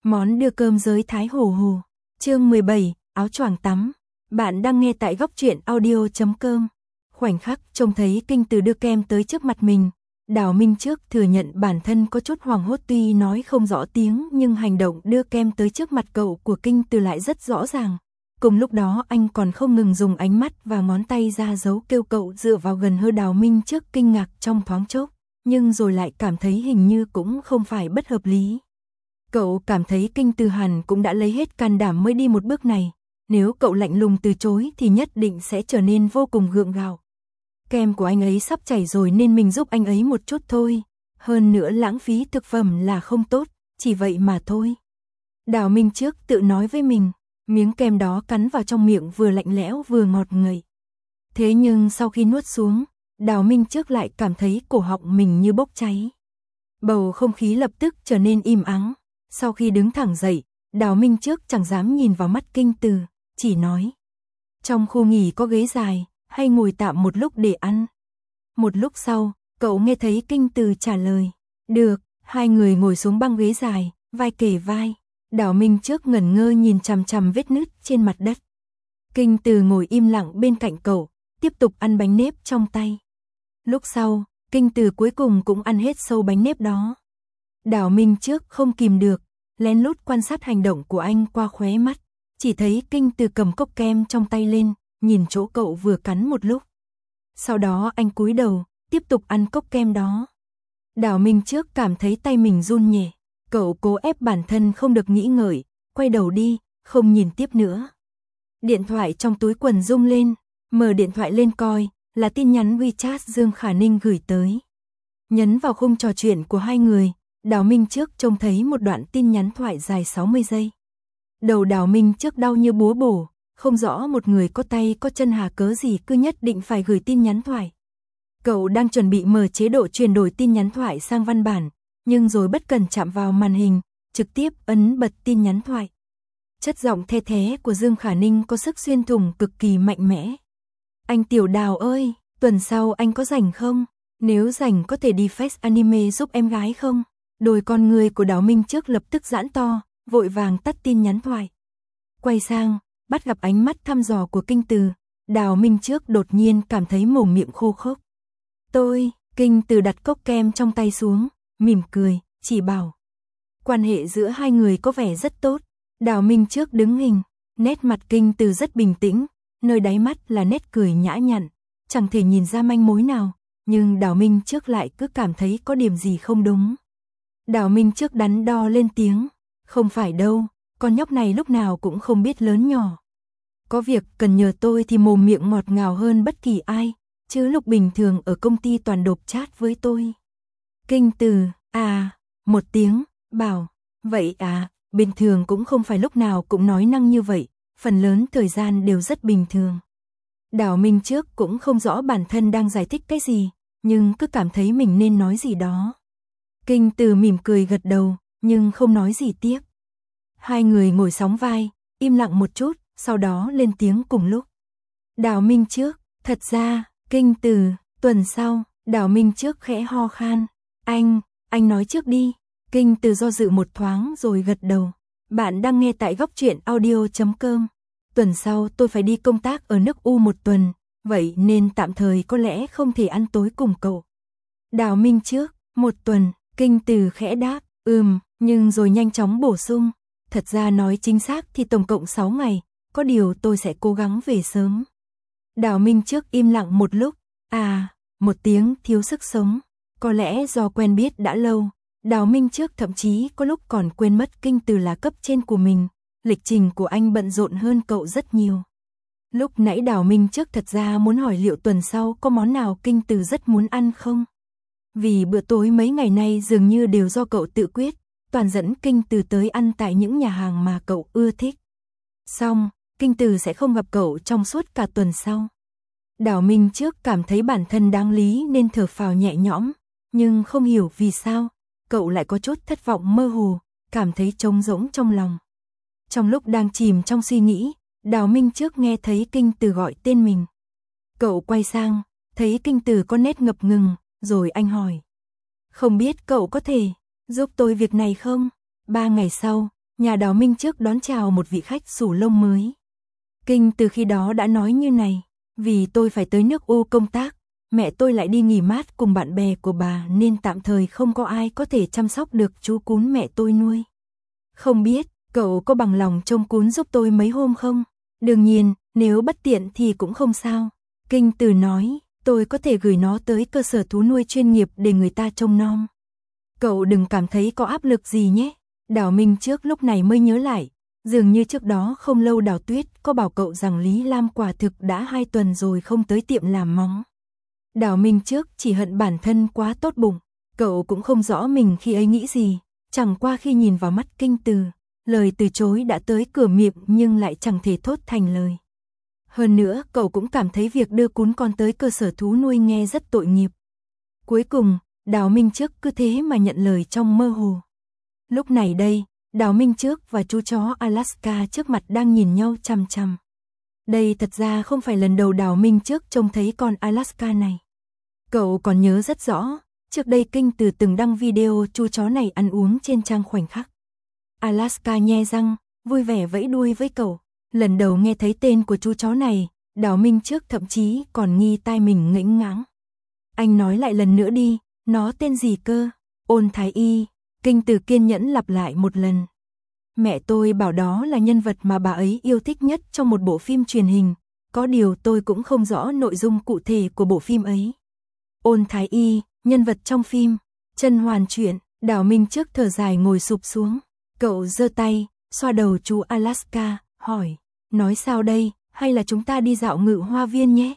Món đưa cơm giới Thái Hồ Hồ. Chương 17, áo choàng tắm. Bạn đang nghe tại góc truyện audio.com. Khoảnh khắc trông thấy Kinh Từ đưa kem tới trước mặt mình, Đào Minh Trước thừa nhận bản thân có chút hoảng hốt, tuy nói không rõ tiếng nhưng hành động đưa kem tới trước mặt cậu của Kinh Từ lại rất rõ ràng. Cùng lúc đó anh còn không ngừng dùng ánh mắt và ngón tay ra dấu kêu cậu dựa vào gần hơn. Đào Minh Trước kinh ngạc trong thoáng chốc, nhưng rồi lại cảm thấy hình như cũng không phải bất hợp lý. Cậu cảm thấy Kinh Từ hẳn cũng đã lấy hết can đảm mới đi một bước này, nếu cậu lạnh lùng từ chối thì nhất định sẽ trở nên vô cùng gượng gạo. Kem của anh ấy sắp chảy rồi nên mình giúp anh ấy một chút thôi, hơn nữa lãng phí thực phẩm là không tốt, chỉ vậy mà thôi. Đào Minh Trước tự nói với mình, miếng kem đó cắn vào trong miệng vừa lạnh lẽo vừa ngọt ngậy. Thế nhưng sau khi nuốt xuống, Đào Minh Trước lại cảm thấy cổ họng mình như bốc cháy. Bầu không khí lập tức trở nên im ắng. Sau khi đứng thẳng dậy, Đào Minh Trước chẳng dám nhìn vào mắt Kinh Từ, chỉ nói: trong khu nghỉ có ghế dài, hay ngồi tạm một lúc để ăn. Một lúc sau, cậu nghe thấy Kinh Từ trả lời: được. Hai người ngồi xuống băng ghế dài, vai kề vai. Đào Minh Trước ngẩn ngơ nhìn chằm chằm vết nứt trên mặt đất. Kinh Từ ngồi im lặng bên cạnh cậu, tiếp tục ăn bánh nếp trong tay. Lúc sau, Kinh Từ cuối cùng cũng ăn hết sâu bánh nếp đó. Đào Minh Trước không kìm được, lén lút quan sát hành động của anh qua khóe mắt, chỉ thấy Kinh Từ cầm cốc kem trong tay lên, nhìn chỗ cậu vừa cắn một lúc. Sau đó anh cúi đầu, tiếp tục ăn cốc kem đó. Đào Minh Trước cảm thấy tay mình run nhẹ, cậu cố ép bản thân không được nghĩ ngợi, quay đầu đi, không nhìn tiếp nữa. Điện thoại trong túi quần rung lên, mở điện thoại lên coi, là tin nhắn WeChat Dương Khả Ninh gửi tới. Nhấn vào khung trò chuyện của hai người, Đào Minh Trước trông thấy một đoạn tin nhắn thoại dài 60 giây. Đầu Đào Minh Trước đau như búa bổ, không rõ một người có tay có chân hà cớ gì cứ nhất định phải gửi tin nhắn thoại. Cậu đang chuẩn bị mở chế độ chuyển đổi tin nhắn thoại sang văn bản, nhưng rồi bất cần chạm vào màn hình, trực tiếp ấn bật tin nhắn thoại. Chất giọng the thé của Dương Khả Ninh có sức xuyên thủng cực kỳ mạnh mẽ. Anh Tiểu Đào ơi, tuần sau anh có rảnh không? Nếu rảnh có thể đi Fest Anime giúp em gái không? Đôi con người của Đào Minh Trước lập tức giãn to, vội vàng tắt tin nhắn thoại. Quay sang, bắt gặp ánh mắt thăm dò của Kinh Từ, Đào Minh Trước đột nhiên cảm thấy mồm miệng khô khốc. Kinh Từ đặt cốc kem trong tay xuống, mỉm cười, chỉ bảo. Quan hệ giữa hai người có vẻ rất tốt. Đào Minh Trước đứng hình, nét mặt Kinh Từ rất bình tĩnh, nơi đáy mắt là nét cười nhã nhặn, chẳng thể nhìn ra manh mối nào, nhưng Đào Minh Trước lại cứ cảm thấy có điểm gì không đúng. Đào Minh Trước đắn đo lên tiếng, không phải đâu, con nhóc này lúc nào cũng không biết lớn nhỏ. Có việc cần nhờ tôi thì mồm miệng ngọt ngào hơn bất kỳ ai, chứ lúc bình thường ở công ty toàn độp chat với tôi. Kinh Từ, một tiếng, bảo, vậy bình thường cũng không phải lúc nào cũng nói năng như vậy, phần lớn thời gian đều rất bình thường. Đào Minh Trước cũng không rõ bản thân đang giải thích cái gì, nhưng cứ cảm thấy mình nên nói gì đó. Kinh Từ mỉm cười gật đầu, nhưng không nói gì tiếp. Hai người ngồi sóng vai, im lặng một chút, sau đó lên tiếng cùng lúc. Đào Minh Trước, thật ra, Kinh Từ, tuần sau. Đào Minh Trước khẽ ho khan. Anh nói trước đi. Kinh Từ do dự một thoáng rồi gật đầu. Bạn đang nghe tại góc truyện audio.com. Tuần sau tôi phải đi công tác ở nước U một tuần, vậy nên tạm thời có lẽ không thể ăn tối cùng cậu. Đào Minh Trước, một tuần. Kinh Từ khẽ đáp, nhưng rồi nhanh chóng bổ sung. Thật ra nói chính xác thì tổng cộng 6 ngày, có điều tôi sẽ cố gắng về sớm. Đào Minh Trước im lặng một lúc, một tiếng thiếu sức sống. Có lẽ do quen biết đã lâu, Đào Minh Trước thậm chí có lúc còn quên mất Kinh Từ là cấp trên của mình, lịch trình của anh bận rộn hơn cậu rất nhiều. Lúc nãy Đào Minh Trước thật ra muốn hỏi liệu tuần sau có món nào Kinh Từ rất muốn ăn không? Vì bữa tối mấy ngày nay dường như đều do cậu tự quyết, toàn dẫn Kinh Từ tới ăn tại những nhà hàng mà cậu ưa thích. Xong, Kinh Từ sẽ không gặp cậu trong suốt cả tuần sau. Đào Minh Trước cảm thấy bản thân đáng lý nên thở phào nhẹ nhõm, nhưng không hiểu vì sao, cậu lại có chút thất vọng mơ hồ, cảm thấy trống rỗng trong lòng. Trong lúc đang chìm trong suy nghĩ, Đào Minh Trước nghe thấy Kinh Từ gọi tên mình. Cậu quay sang, thấy Kinh Từ có nét ngập ngừng, rồi anh hỏi. Không biết cậu có thể giúp tôi việc này không? 3 ngày sau, nhà Đào Minh trước đón chào một vị khách xù lông mới. Kinh từ khi đó đã nói như này, vì tôi phải tới nước U công tác, mẹ tôi lại đi nghỉ mát cùng bạn bè của bà nên tạm thời không có ai có thể chăm sóc được chú cún mẹ tôi nuôi. Không biết, cậu có bằng lòng trông cún giúp tôi mấy hôm không? Đương nhiên, nếu bất tiện thì cũng không sao. Kinh từ nói, tôi có thể gửi nó tới cơ sở thú nuôi chuyên nghiệp để người ta trông nom. Cậu đừng cảm thấy có áp lực gì nhé. Đào Minh trước lúc này mới nhớ lại, dường như trước đó không lâu Đào Tuyết có bảo cậu rằng Lý Lam quả thực đã 2 tuần rồi không tới tiệm làm móng. Đào Minh trước chỉ hận bản thân quá tốt bụng, cậu cũng không rõ mình khi ấy nghĩ gì, chẳng qua khi nhìn vào mắt Kinh từ, lời từ chối đã tới cửa miệng nhưng lại chẳng thể thốt thành lời. Hơn nữa cậu cũng cảm thấy việc đưa cún con tới cơ sở thú nuôi nghe rất tội nghiệp. Cuối cùng, Đào Minh trước cứ thế mà nhận lời trong mơ hồ. Lúc này đây, Đào Minh trước và chú chó Alaska trước mặt đang nhìn nhau chằm chằm. Đây thật ra không phải lần đầu Đào Minh trước trông thấy con Alaska này. Cậu còn nhớ rất rõ, trước đây Kinh từ từng đăng video chú chó này ăn uống trên trang Khoảnh Khắc. Alaska nhe răng, vui vẻ vẫy đuôi với cậu. Lần đầu nghe thấy tên của chú chó này, Đào Minh trước thậm chí còn nghi tai mình ngễnh ngáng. Anh nói lại lần nữa đi, nó tên gì cơ? Ôn Thái Y. Kinh từ kiên nhẫn lặp lại một lần. Mẹ tôi bảo đó là nhân vật mà bà ấy yêu thích nhất trong một bộ phim truyền hình, có điều tôi cũng không rõ nội dung cụ thể của bộ phim ấy. Ôn Thái Y, nhân vật trong phim, Chân Hoàn Truyện. Đào Minh trước thở dài ngồi sụp xuống, cậu giơ tay, xoa đầu chú Alaska, hỏi, nói sao đây, hay là chúng ta đi dạo Ngự Hoa Viên nhé?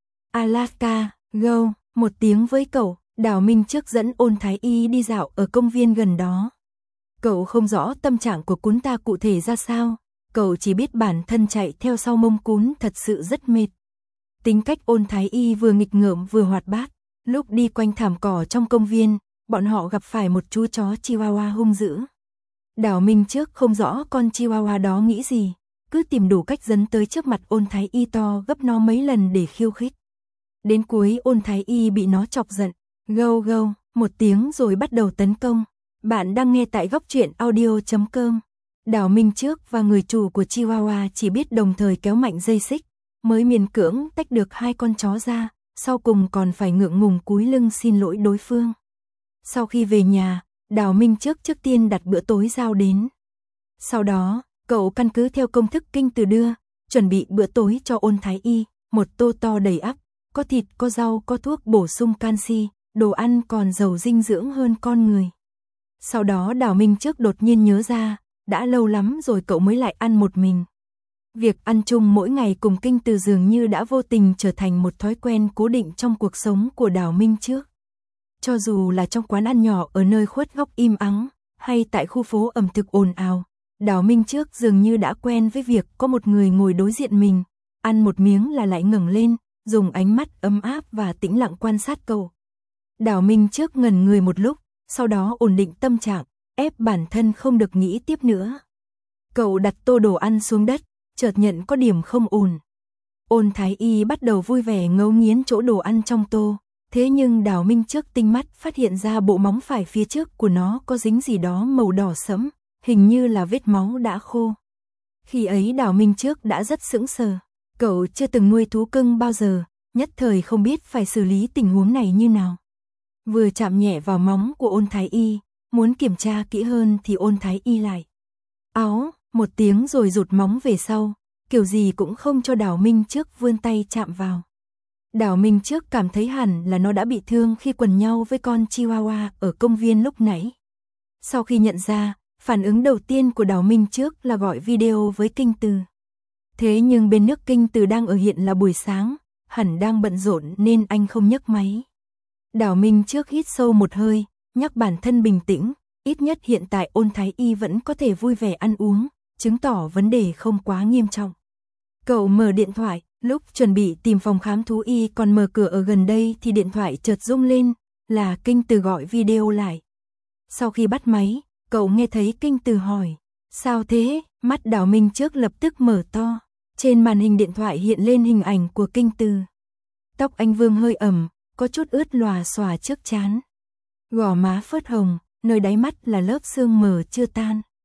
Alaska, go, một tiếng với cậu. Đào Minh trước dẫn Ôn Thái Y đi dạo ở công viên gần đó. Cậu không rõ tâm trạng của cún ta cụ thể ra sao, cậu chỉ biết bản thân chạy theo sau mông cún thật sự rất mệt. Tính cách Ôn Thái Y vừa nghịch ngợm vừa hoạt bát, lúc đi quanh thảm cỏ trong công viên, bọn họ gặp phải một chú chó Chihuahua hung dữ. Đào Minh trước không rõ con Chihuahua đó nghĩ gì, cứ tìm đủ cách dấn tới trước mặt Ôn Thái Y to gấp nó mấy lần để khiêu khích. Đến cuối Ôn Thái Y bị nó chọc giận. Gâu gâu, một tiếng rồi bắt đầu tấn công. Bạn đang nghe tại góc truyện audio.com. Đào Minh trước và người chủ của Chihuahua chỉ biết đồng thời kéo mạnh dây xích, mới miễn cưỡng tách được 2 con chó ra, sau cùng còn phải ngượng ngùng cúi lưng xin lỗi đối phương. Sau khi về nhà, Đào Minh trước tiên đặt bữa tối giao đến. Sau đó, cậu căn cứ theo công thức Kinh từ đưa, chuẩn bị bữa tối cho Ôn Thái Y, một tô to đầy ắp, có thịt, có rau, có thuốc bổ sung canxi. Đồ ăn còn giàu dinh dưỡng hơn con người. Sau đó Đào Minh trước đột nhiên nhớ ra, đã lâu lắm rồi cậu mới lại ăn một mình. Việc ăn chung mỗi ngày cùng Kinh từ dường như đã vô tình trở thành một thói quen cố định trong cuộc sống của Đào Minh trước. Cho dù là trong quán ăn nhỏ ở nơi khuất góc im ắng, hay tại khu phố ẩm thực ồn ào, Đào Minh trước dường như đã quen với việc có một người ngồi đối diện mình, ăn một miếng là lại ngẩng lên, dùng ánh mắt ấm áp và tĩnh lặng quan sát cậu. Đào Minh trước ngẩn người một lúc, sau đó ổn định tâm trạng, ép bản thân không được nghĩ tiếp nữa. Cậu đặt tô đồ ăn xuống đất, chợt nhận có điểm không ổn. Ôn Thái Y bắt đầu vui vẻ ngấu nghiến chỗ đồ ăn trong tô, thế nhưng Đào Minh trước tinh mắt phát hiện ra bộ móng phải phía trước của nó có dính gì đó màu đỏ sẫm, hình như là vết máu đã khô. Khi ấy Đào Minh trước đã rất sững sờ, cậu chưa từng nuôi thú cưng bao giờ, nhất thời không biết phải xử lý tình huống này như nào. Vừa chạm nhẹ vào móng của Ôn Thái Y, muốn kiểm tra kỹ hơn thì Ôn Thái Y lại áo, một tiếng rồi rụt móng về sau, kiểu gì cũng không cho Đào Minh trước vươn tay chạm vào. Đào Minh trước cảm thấy hẳn là nó đã bị thương khi quần nhau với con Chihuahua ở công viên lúc nãy. Sau khi nhận ra, phản ứng đầu tiên của Đào Minh trước là gọi video với Kinh từ. Thế nhưng bên nước Kinh từ đang ở hiện là buổi sáng, hẳn đang bận rộn nên anh không nhấc máy. Đào Minh trước hít sâu một hơi, nhắc bản thân bình tĩnh, ít nhất hiện tại Ôn Thái Y vẫn có thể vui vẻ ăn uống, chứng tỏ vấn đề không quá nghiêm trọng. Cậu mở điện thoại, lúc chuẩn bị tìm phòng khám thú y còn mở cửa ở gần đây thì điện thoại chợt rung lên, là Kinh từ gọi video lại. Sau khi bắt máy, cậu nghe thấy Kinh từ hỏi, sao thế? Mắt Đào Minh trước lập tức mở to, trên màn hình điện thoại hiện lên hình ảnh của Kinh từ. Tóc anh Vương hơi ẩm, có chút ướt lòa xòa trước trán. Gò má phớt hồng, nơi đáy mắt là lớp sương mờ chưa tan.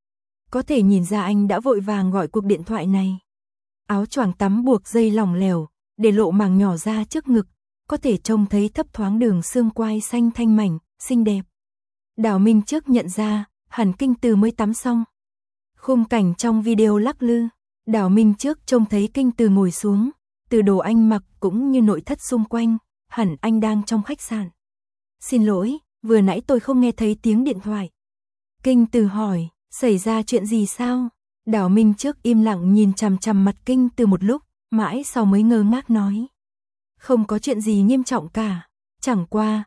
Có thể nhìn ra anh đã vội vàng gọi cuộc điện thoại này. Áo choàng tắm buộc dây lỏng lẻo, để lộ màng nhỏ ra trước ngực, có thể trông thấy thấp thoáng đường xương quai xanh thanh mảnh, xinh đẹp. Đào Minh Trước nhận ra, hẳn Kinh Từ mới tắm xong. Khung cảnh trong video lắc lư, Đào Minh Trước trông thấy Kinh Từ ngồi xuống, từ đồ anh mặc cũng như nội thất xung quanh, hẳn anh đang trong khách sạn. Xin lỗi, vừa nãy tôi không nghe thấy tiếng điện thoại. Kinh Từ hỏi, xảy ra chuyện gì sao? Đào Minh Trước im lặng nhìn chằm chằm mặt Kinh Từ một lúc, mãi sau mới ngơ ngác nói. Không có chuyện gì nghiêm trọng cả, chẳng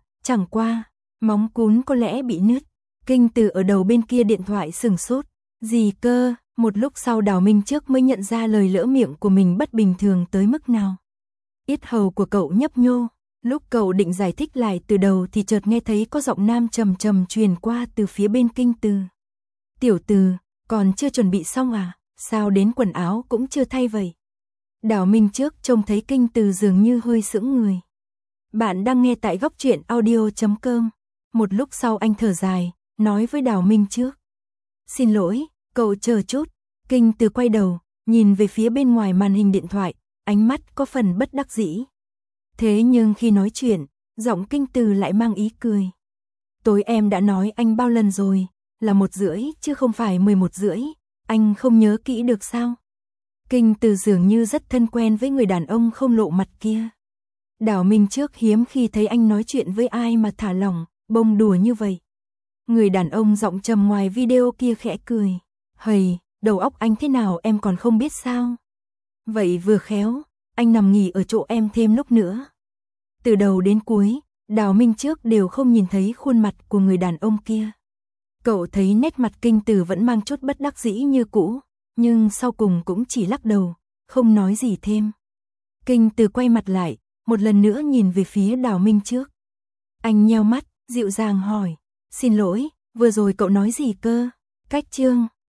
qua, móng cún có lẽ bị nứt. Kinh Từ ở đầu bên kia điện thoại sửng sốt, gì cơ? Một lúc sau Đào Minh Trước mới nhận ra lời lỡ miệng của mình bất bình thường tới mức nào. Yết hầu của cậu nhấp nhô, lúc cậu định giải thích lại từ đầu thì chợt nghe thấy có giọng nam trầm trầm truyền qua từ phía bên Kinh Từ. Tiểu Từ, còn chưa chuẩn bị xong à? Sao đến quần áo cũng chưa thay vậy? Đào Minh Trước trông thấy Kinh Từ dường như hơi sững người. Bạn đang nghe tại góc truyện audio.com. Một lúc sau anh thở dài, nói với Đào Minh Trước. Xin lỗi, cậu chờ chút. Kinh Từ quay đầu, nhìn về phía bên ngoài màn hình điện thoại, ánh mắt có phần bất đắc dĩ. Thế nhưng khi nói chuyện, giọng Kinh Từ lại mang ý cười. Tối em đã nói anh bao lần rồi, là 1:30 chứ không phải 11:30, anh không nhớ kỹ được sao? Kinh Từ dường như rất thân quen với người đàn ông không lộ mặt kia. Đào Minh Trước hiếm khi thấy anh nói chuyện với ai mà thả lỏng, bông đùa như vậy. Người đàn ông giọng trầm ngoài video kia khẽ cười. Hầy, đầu óc anh thế nào em còn không biết sao? Vậy vừa khéo, anh nằm nghỉ ở chỗ em thêm lúc nữa. Từ đầu đến cuối, Đào Minh Trước đều không nhìn thấy khuôn mặt của người đàn ông kia. Cậu thấy nét mặt Kinh Từ vẫn mang chút bất đắc dĩ như cũ, nhưng sau cùng cũng chỉ lắc đầu, không nói gì thêm. Kinh Từ quay mặt lại, một lần nữa nhìn về phía Đào Minh Trước. Anh nheo mắt, dịu dàng hỏi, xin lỗi, vừa rồi cậu nói gì cơ? Cách chương